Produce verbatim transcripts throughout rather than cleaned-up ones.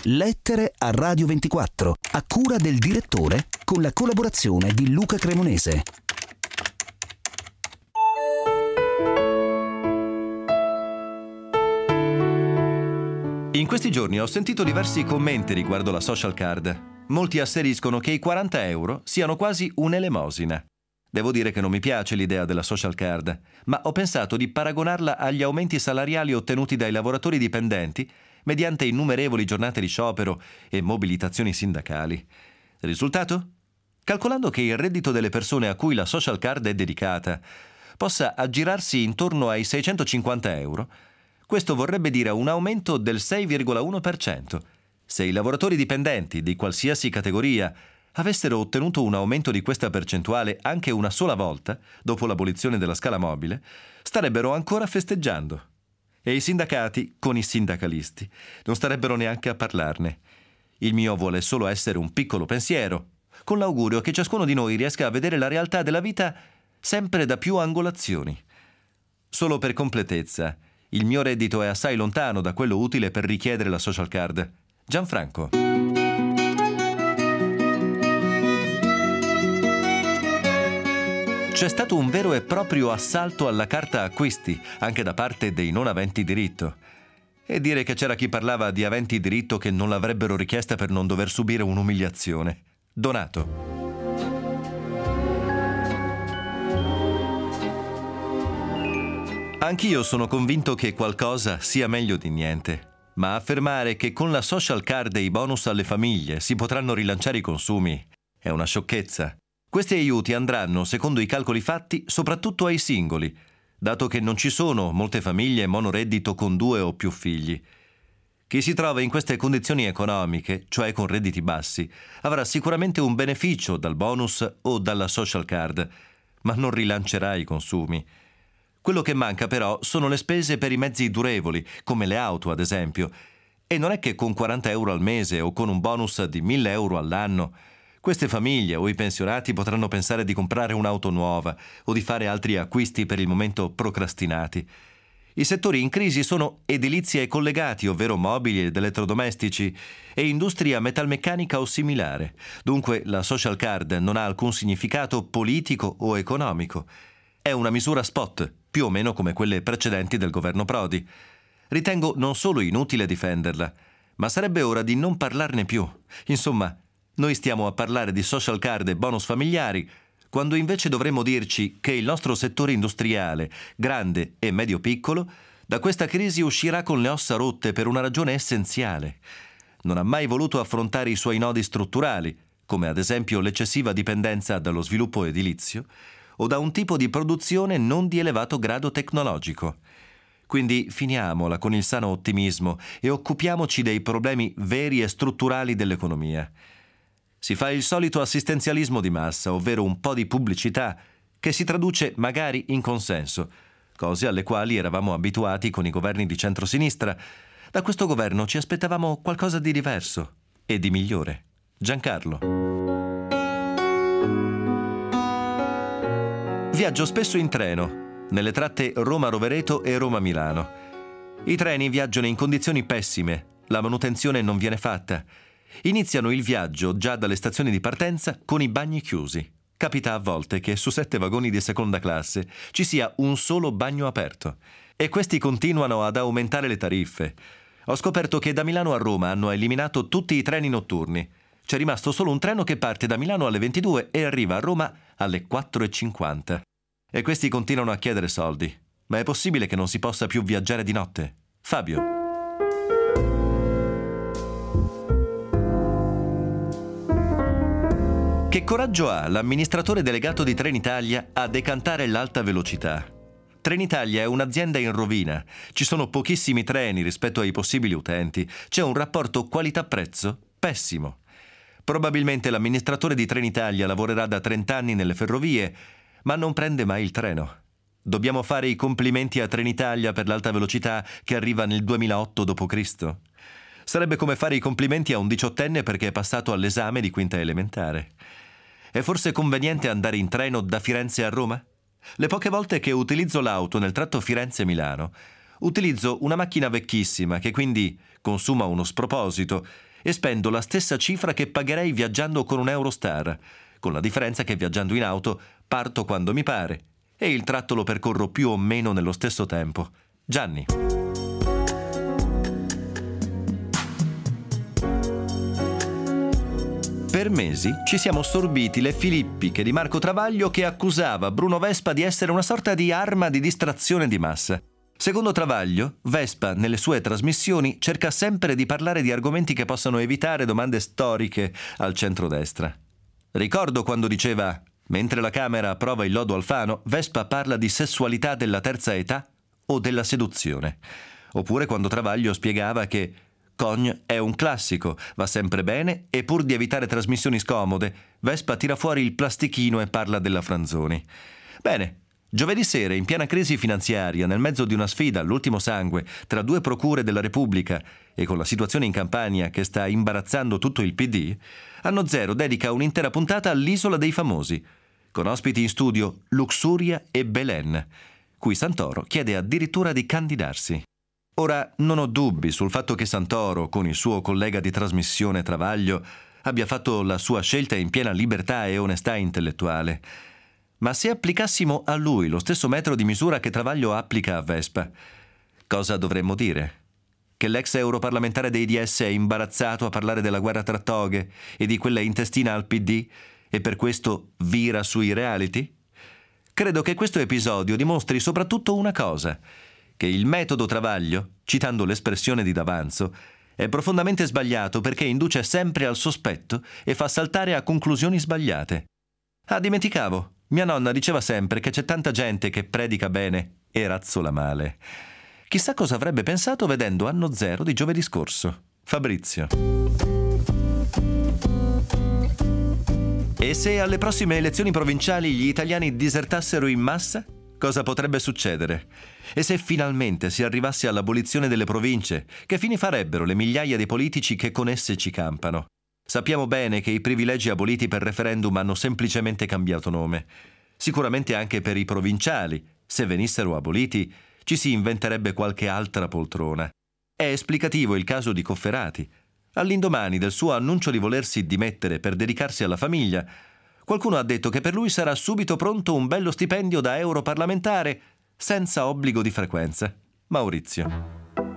Lettere a Radio ventiquattro, a cura del direttore, con la collaborazione di Luca Cremonese. In questi giorni ho sentito diversi commenti riguardo la social card. Molti asseriscono che i quaranta euro siano quasi un'elemosina. Devo dire che non mi piace l'idea della social card, ma ho pensato di paragonarla agli aumenti salariali ottenuti dai lavoratori dipendenti mediante innumerevoli giornate di sciopero e mobilitazioni sindacali. Risultato? Calcolando che il reddito delle persone a cui la social card è dedicata possa aggirarsi intorno ai seicentocinquanta euro, questo vorrebbe dire un aumento del sei virgola uno per cento. Se i lavoratori dipendenti di qualsiasi categoria avessero ottenuto un aumento di questa percentuale anche una sola volta, dopo l'abolizione della scala mobile, starebbero ancora festeggiando. E i sindacati, con i sindacalisti, non starebbero neanche a parlarne. Il mio vuole solo essere un piccolo pensiero, con l'augurio che ciascuno di noi riesca a vedere la realtà della vita sempre da più angolazioni. Solo per completezza, il mio reddito è assai lontano da quello utile per richiedere la social card. Gianfranco. C'è stato un vero e proprio assalto alla carta acquisti, anche da parte dei non aventi diritto. E dire che c'era chi parlava di aventi diritto che non l'avrebbero richiesta per non dover subire un'umiliazione. Donato. Anch'io sono convinto che qualcosa sia meglio di niente. Ma affermare che con la social card e i bonus alle famiglie si potranno rilanciare i consumi è una sciocchezza. Questi aiuti andranno, secondo i calcoli fatti, soprattutto ai singoli, dato che non ci sono molte famiglie monoreddito con due o più figli. Chi si trova in queste condizioni economiche, cioè con redditi bassi, avrà sicuramente un beneficio dal bonus o dalla social card, ma non rilancerà i consumi. Quello che manca però sono le spese per i mezzi durevoli, come le auto ad esempio. E non è che con quaranta euro al mese o con un bonus di mille euro all'anno queste famiglie o i pensionati potranno pensare di comprare un'auto nuova o di fare altri acquisti per il momento procrastinati. I settori in crisi sono edilizia e collegati, ovvero mobili ed elettrodomestici, e industria metalmeccanica o similare. Dunque la social card non ha alcun significato politico o economico. È una misura spot, più o meno come quelle precedenti del governo Prodi. Ritengo non solo inutile difenderla, ma sarebbe ora di non parlarne più. Insomma, noi stiamo a parlare di social card e bonus familiari, quando invece dovremmo dirci che il nostro settore industriale, grande e medio-piccolo, da questa crisi uscirà con le ossa rotte per una ragione essenziale. Non ha mai voluto affrontare i suoi nodi strutturali, come ad esempio l'eccessiva dipendenza dallo sviluppo edilizio, o da un tipo di produzione non di elevato grado tecnologico. Quindi finiamola con il sano ottimismo e occupiamoci dei problemi veri e strutturali dell'economia. Si fa il solito assistenzialismo di massa, ovvero un po' di pubblicità, che si traduce magari in consenso, cose alle quali eravamo abituati con i governi di centrosinistra. Da questo governo ci aspettavamo qualcosa di diverso e di migliore. Giancarlo. Viaggio spesso in treno, nelle tratte Roma-Rovereto e Roma-Milano. I treni viaggiano in condizioni pessime, la manutenzione non viene fatta. Iniziano il viaggio già dalle stazioni di partenza con i bagni chiusi. Capita a volte che su sette vagoni di seconda classe ci sia un solo bagno aperto. E questi continuano ad aumentare le tariffe. Ho scoperto che da Milano a Roma hanno eliminato tutti i treni notturni. C'è rimasto solo un treno che parte da Milano alle ventidue e arriva a Roma alle quattro e cinquanta. E questi continuano a chiedere soldi. Ma è possibile che non si possa più viaggiare di notte? Fabio. Che coraggio ha l'amministratore delegato di Trenitalia a decantare l'alta velocità? Trenitalia è un'azienda in rovina, ci sono pochissimi treni rispetto ai possibili utenti, c'è un rapporto qualità-prezzo pessimo. Probabilmente l'amministratore di Trenitalia lavorerà da trenta anni nelle ferrovie, ma non prende mai il treno. Dobbiamo fare i complimenti a Trenitalia per l'alta velocità che arriva nel duemilaotto dopo Cristo? Sarebbe come fare i complimenti a un diciottenne perché è passato all'esame di quinta elementare. È forse conveniente andare in treno da Firenze a Roma? Le poche volte che utilizzo l'auto nel tratto Firenze-Milano, utilizzo una macchina vecchissima che quindi consuma uno sproposito e spendo la stessa cifra che pagherei viaggiando con un Eurostar, con la differenza che viaggiando in auto parto quando mi pare e il tratto lo percorro più o meno nello stesso tempo. Gianni. Per mesi ci siamo sorbiti le filippiche di Marco Travaglio, che accusava Bruno Vespa di essere una sorta di arma di distrazione di massa. Secondo Travaglio, Vespa nelle sue trasmissioni cerca sempre di parlare di argomenti che possano evitare domande storiche al centrodestra. Ricordo quando diceva: mentre la Camera approva il lodo Alfano, Vespa parla di sessualità della terza età o della seduzione. Oppure quando Travaglio spiegava che Cogne è un classico, va sempre bene e pur di evitare trasmissioni scomode, Vespa tira fuori il plastichino e parla della Franzoni. Bene, giovedì sera, in piena crisi finanziaria, nel mezzo di una sfida all'ultimo sangue tra due procure della Repubblica e con la situazione in Campania che sta imbarazzando tutto il P D, Anno Zero dedica un'intera puntata all'Isola dei Famosi, con ospiti in studio Luxuria e Belen, cui Santoro chiede addirittura di candidarsi. Ora, non ho dubbi sul fatto che Santoro, con il suo collega di trasmissione Travaglio, abbia fatto la sua scelta in piena libertà e onestà intellettuale. Ma se applicassimo a lui lo stesso metro di misura che Travaglio applica a Vespa, cosa dovremmo dire? Che l'ex europarlamentare dei D S è imbarazzato a parlare della guerra tra toghe e di quella intestina al P D e per questo vira sui reality? Credo che questo episodio dimostri soprattutto una cosa: che il metodo Travaglio, citando l'espressione di D'Avanzo, è profondamente sbagliato perché induce sempre al sospetto e fa saltare a conclusioni sbagliate. Ah, dimenticavo, mia nonna diceva sempre che c'è tanta gente che predica bene e razzola male. Chissà cosa avrebbe pensato vedendo Anno Zero di giovedì scorso. Fabrizio. E se alle prossime elezioni provinciali gli italiani disertassero in massa? Cosa potrebbe succedere? E se finalmente si arrivasse all'abolizione delle province, che fine farebbero le migliaia di politici che con esse ci campano? Sappiamo bene che i privilegi aboliti per referendum hanno semplicemente cambiato nome. Sicuramente anche per i provinciali, se venissero aboliti, ci si inventerebbe qualche altra poltrona. È esplicativo il caso di Cofferati. All'indomani del suo annuncio di volersi dimettere per dedicarsi alla famiglia, qualcuno ha detto che per lui sarà subito pronto un bello stipendio da europarlamentare senza obbligo di frequenza. Maurizio.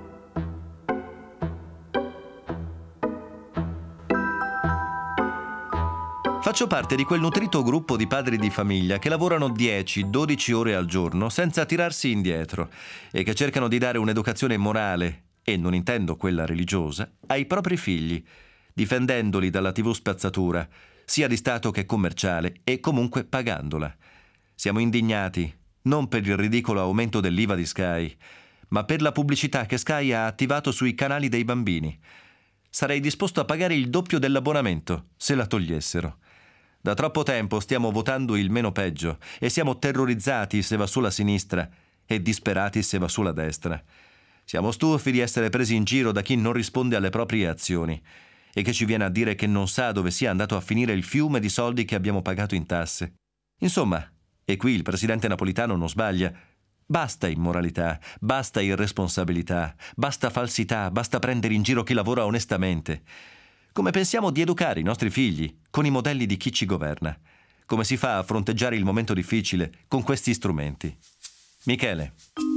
Faccio parte di quel nutrito gruppo di padri di famiglia che lavorano dieci dodici ore al giorno senza tirarsi indietro e che cercano di dare un'educazione morale, e non intendo quella religiosa, ai propri figli, difendendoli dalla tivù spazzatura, sia di Stato che commerciale, e comunque pagandola. Siamo indignati, non per il ridicolo aumento dell'I V A di Sky, ma per la pubblicità che Sky ha attivato sui canali dei bambini. Sarei disposto a pagare il doppio dell'abbonamento se la togliessero. Da troppo tempo stiamo votando il meno peggio e siamo terrorizzati se va sulla sinistra e disperati se va sulla destra. Siamo stufi di essere presi in giro da chi non risponde alle proprie azioni e che ci viene a dire che non sa dove sia andato a finire il fiume di soldi che abbiamo pagato in tasse. Insomma, e qui il presidente Napolitano non sbaglia, basta immoralità, basta irresponsabilità, basta falsità, basta prendere in giro chi lavora onestamente. Come pensiamo di educare i nostri figli con i modelli di chi ci governa? Come si fa a fronteggiare il momento difficile con questi strumenti? Michele.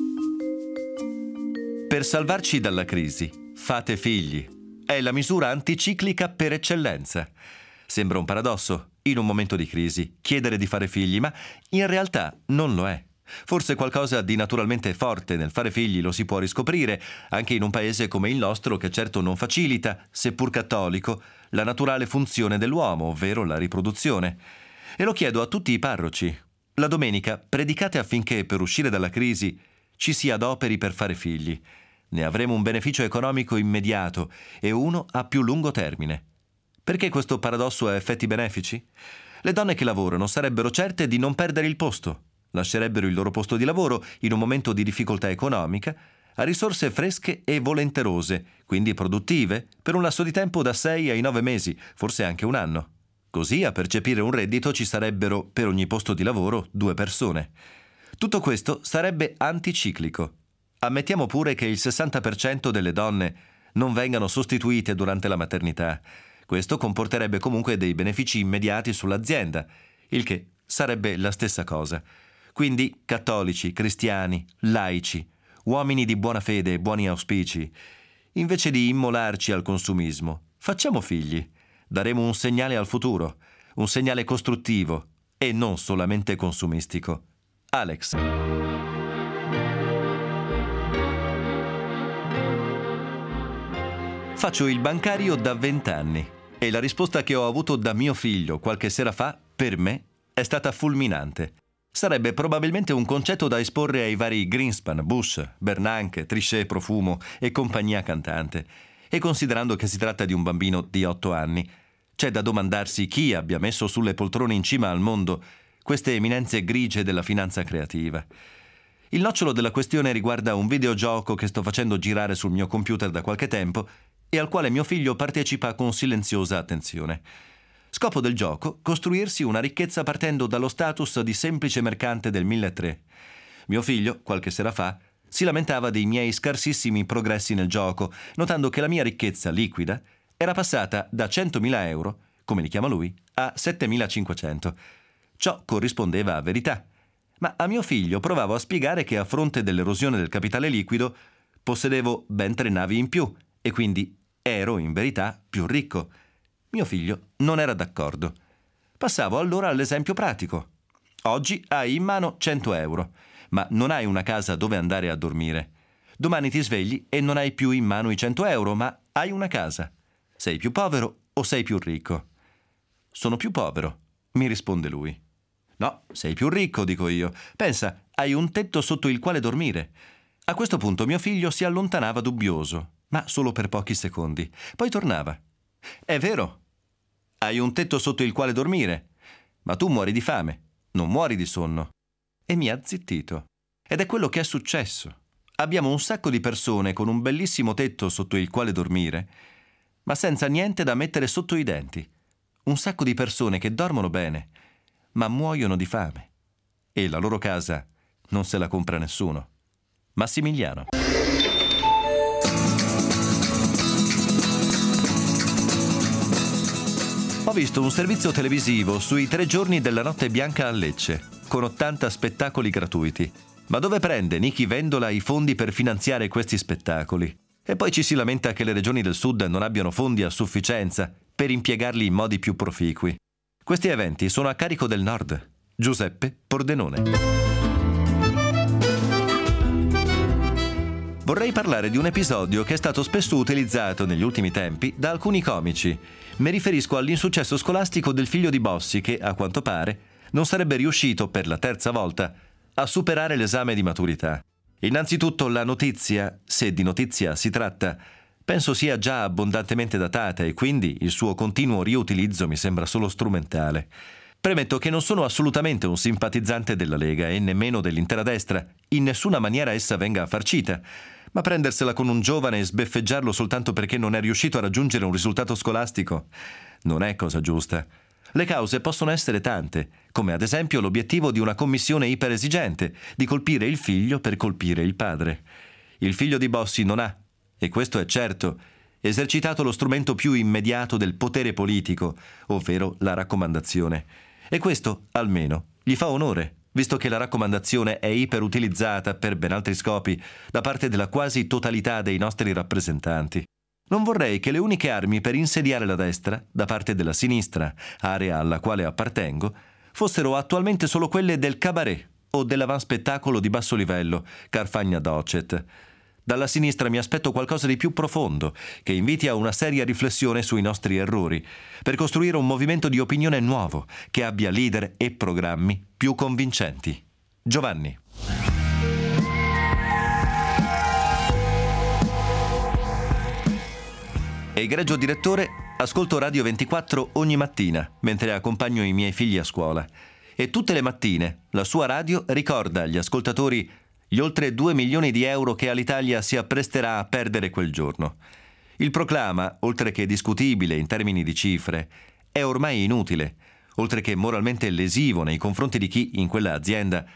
Per salvarci dalla crisi, fate figli. È la misura anticiclica per eccellenza. Sembra un paradosso, in un momento di crisi, chiedere di fare figli, ma in realtà non lo è. Forse qualcosa di naturalmente forte nel fare figli lo si può riscoprire, anche in un paese come il nostro che certo non facilita, seppur cattolico, la naturale funzione dell'uomo, ovvero la riproduzione. E lo chiedo a tutti i parroci. La domenica predicate affinché per uscire dalla crisi ci si adoperi per fare figli. Ne avremo un beneficio economico immediato e uno a più lungo termine. Perché questo paradosso ha effetti benefici? Le donne che lavorano sarebbero certe di non perdere il posto. Lascerebbero il loro posto di lavoro in un momento di difficoltà economica a risorse fresche e volenterose, quindi produttive, per un lasso di tempo da sei ai nove mesi, forse anche un anno. Così a percepire un reddito ci sarebbero, per ogni posto di lavoro, due persone. Tutto questo sarebbe anticiclico. Ammettiamo pure che il sessanta per cento delle donne non vengano sostituite durante la maternità. Questo comporterebbe comunque dei benefici immediati sull'azienda, il che sarebbe la stessa cosa. Quindi cattolici, cristiani, laici, uomini di buona fede e buoni auspici, invece di immolarci al consumismo, facciamo figli. Daremo un segnale al futuro, un segnale costruttivo e non solamente consumistico. Alex. Faccio il bancario da vent'anni e la risposta che ho avuto da mio figlio qualche sera fa, per me, è stata fulminante. Sarebbe probabilmente un concetto da esporre ai vari Greenspan, Bush, Bernanke, Trichet Profumo e compagnia cantante. E considerando che si tratta di un bambino di otto anni, c'è da domandarsi chi abbia messo sulle poltrone in cima al mondo queste eminenze grigie della finanza creativa. Il nocciolo della questione riguarda un videogioco che sto facendo girare sul mio computer da qualche tempo e al quale mio figlio partecipa con silenziosa attenzione. Scopo del gioco: costruirsi una ricchezza partendo dallo status di semplice mercante del milletrecento. Mio figlio, qualche sera fa, si lamentava dei miei scarsissimi progressi nel gioco, notando che la mia ricchezza liquida era passata da centomila euro, come li chiama lui, a settemilacinquecento. Ciò corrispondeva a verità. Ma a mio figlio provavo a spiegare che a fronte dell'erosione del capitale liquido possedevo ben tre navi in più e quindi ero in verità più ricco. Mio figlio non era d'accordo. Passavo allora all'esempio pratico. Oggi hai in mano cento euro, ma non hai una casa dove andare a dormire. Domani ti svegli e non hai più in mano i cento euro, ma hai una casa. Sei più povero o sei più ricco? Sono più povero, mi risponde lui. No, sei più ricco, dico io. Pensa, hai un tetto sotto il quale dormire. A questo punto mio figlio si allontanava dubbioso, ma solo per pochi secondi. Poi tornava. È vero, hai un tetto sotto il quale dormire, ma tu muori di fame, non muori di sonno. E mi ha zittito. Ed è quello che è successo. Abbiamo un sacco di persone con un bellissimo tetto sotto il quale dormire, ma senza niente da mettere sotto i denti. Un sacco di persone che dormono bene, ma muoiono di fame. E la loro casa non se la compra nessuno. Massimiliano. Ho visto un servizio televisivo sui tre giorni della Notte Bianca a Lecce, con ottanta spettacoli gratuiti. Ma dove prende Nichi Vendola i fondi per finanziare questi spettacoli? E poi ci si lamenta che le regioni del sud non abbiano fondi a sufficienza per impiegarli in modi più proficui. Questi eventi sono a carico del nord. Giuseppe Pordenone. Vorrei parlare di un episodio che è stato spesso utilizzato negli ultimi tempi da alcuni comici. Mi riferisco all'insuccesso scolastico del figlio di Bossi che, a quanto pare, non sarebbe riuscito per la terza volta a superare l'esame di maturità. Innanzitutto la notizia, se di notizia si tratta, penso sia già abbondantemente datata e quindi il suo continuo riutilizzo mi sembra solo strumentale. Premetto che non sono assolutamente un simpatizzante della Lega e nemmeno dell'intera destra, in nessuna maniera essa venga farcita, ma prendersela con un giovane e sbeffeggiarlo soltanto perché non è riuscito a raggiungere un risultato scolastico non è cosa giusta. Le cause possono essere tante, come ad esempio l'obiettivo di una commissione iperesigente, di colpire il figlio per colpire il padre. Il figlio di Bossi non ha, e questo è certo, esercitato lo strumento più immediato del potere politico, ovvero la raccomandazione. E questo, almeno, gli fa onore, visto che la raccomandazione è iperutilizzata per ben altri scopi da parte della quasi totalità dei nostri rappresentanti. Non vorrei che le uniche armi per insediare la destra, da parte della sinistra, area alla quale appartengo, fossero attualmente solo quelle del cabaret o dell'avanspettacolo di basso livello, Carfagna Docet. Dalla sinistra mi aspetto qualcosa di più profondo, che inviti a una seria riflessione sui nostri errori, per costruire un movimento di opinione nuovo, che abbia leader e programmi più convincenti. Giovanni. Egregio direttore, ascolto Radio ventiquattro ogni mattina, mentre accompagno i miei figli a scuola. E tutte le mattine la sua radio ricorda agli ascoltatori gli oltre due milioni di euro che Alitalia si appresterà a perdere quel giorno. Il proclama, oltre che discutibile in termini di cifre, è ormai inutile, oltre che moralmente lesivo nei confronti di chi, in quella azienda,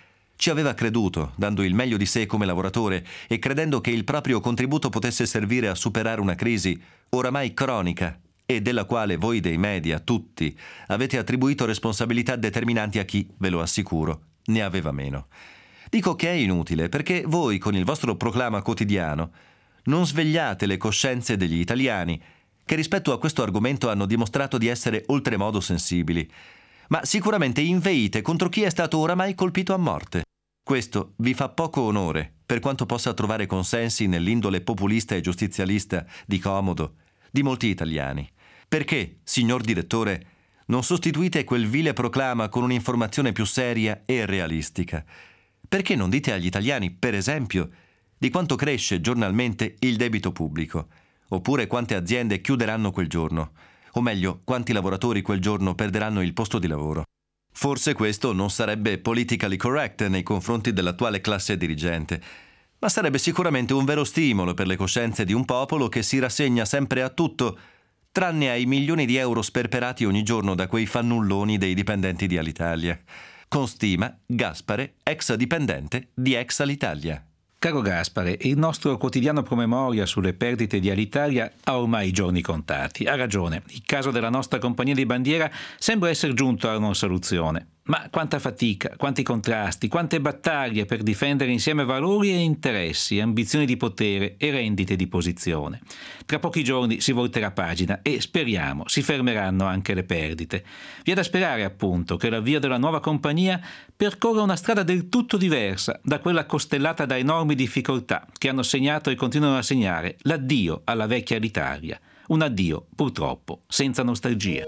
Ci aveva creduto, dando il meglio di sé come lavoratore e credendo che il proprio contributo potesse servire a superare una crisi oramai cronica e della quale voi dei media, tutti, avete attribuito responsabilità determinanti a chi, ve lo assicuro, ne aveva meno. Dico che è inutile perché voi, con il vostro proclama quotidiano, non svegliate le coscienze degli italiani, che rispetto a questo argomento hanno dimostrato di essere oltremodo sensibili, ma sicuramente inveite contro chi è stato oramai colpito a morte. Questo vi fa poco onore, per quanto possa trovare consensi nell'indole populista e giustizialista di comodo di molti italiani. Perché, signor direttore, non sostituite quel vile proclama con un'informazione più seria e realistica? Perché non dite agli italiani, per esempio, di quanto cresce giornalmente il debito pubblico, oppure quante aziende chiuderanno quel giorno, o meglio, quanti lavoratori quel giorno perderanno il posto di lavoro? Forse questo non sarebbe politically correct nei confronti dell'attuale classe dirigente, ma sarebbe sicuramente un vero stimolo per le coscienze di un popolo che si rassegna sempre a tutto, tranne ai milioni di euro sperperati ogni giorno da quei fannulloni dei dipendenti di Alitalia. Con stima, Gaspare, ex dipendente di Ex Alitalia. Caro Gaspare, il nostro quotidiano promemoria sulle perdite di Alitalia ha ormai i giorni contati. Ha ragione, il caso della nostra compagnia di bandiera sembra essere giunto a una soluzione. Ma quanta fatica, quanti contrasti, quante battaglie per difendere insieme valori e interessi, ambizioni di potere e rendite di posizione. Tra pochi giorni si volterà pagina e, speriamo, si fermeranno anche le perdite. Vi è da sperare, appunto, che l'avvio della nuova compagnia percorra una strada del tutto diversa da quella costellata da enormi difficoltà che hanno segnato e continuano a segnare l'addio alla vecchia Alitalia. Un addio, purtroppo, senza nostalgia.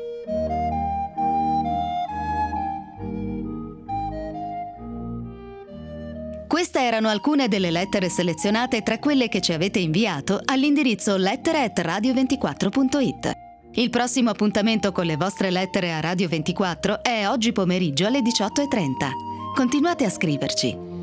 Queste erano alcune delle lettere selezionate tra quelle che ci avete inviato all'indirizzo lettere at radio ventiquattro punto it. Il prossimo appuntamento con le vostre lettere a Radio ventiquattro è oggi pomeriggio alle diciotto e trenta. Continuate a scriverci.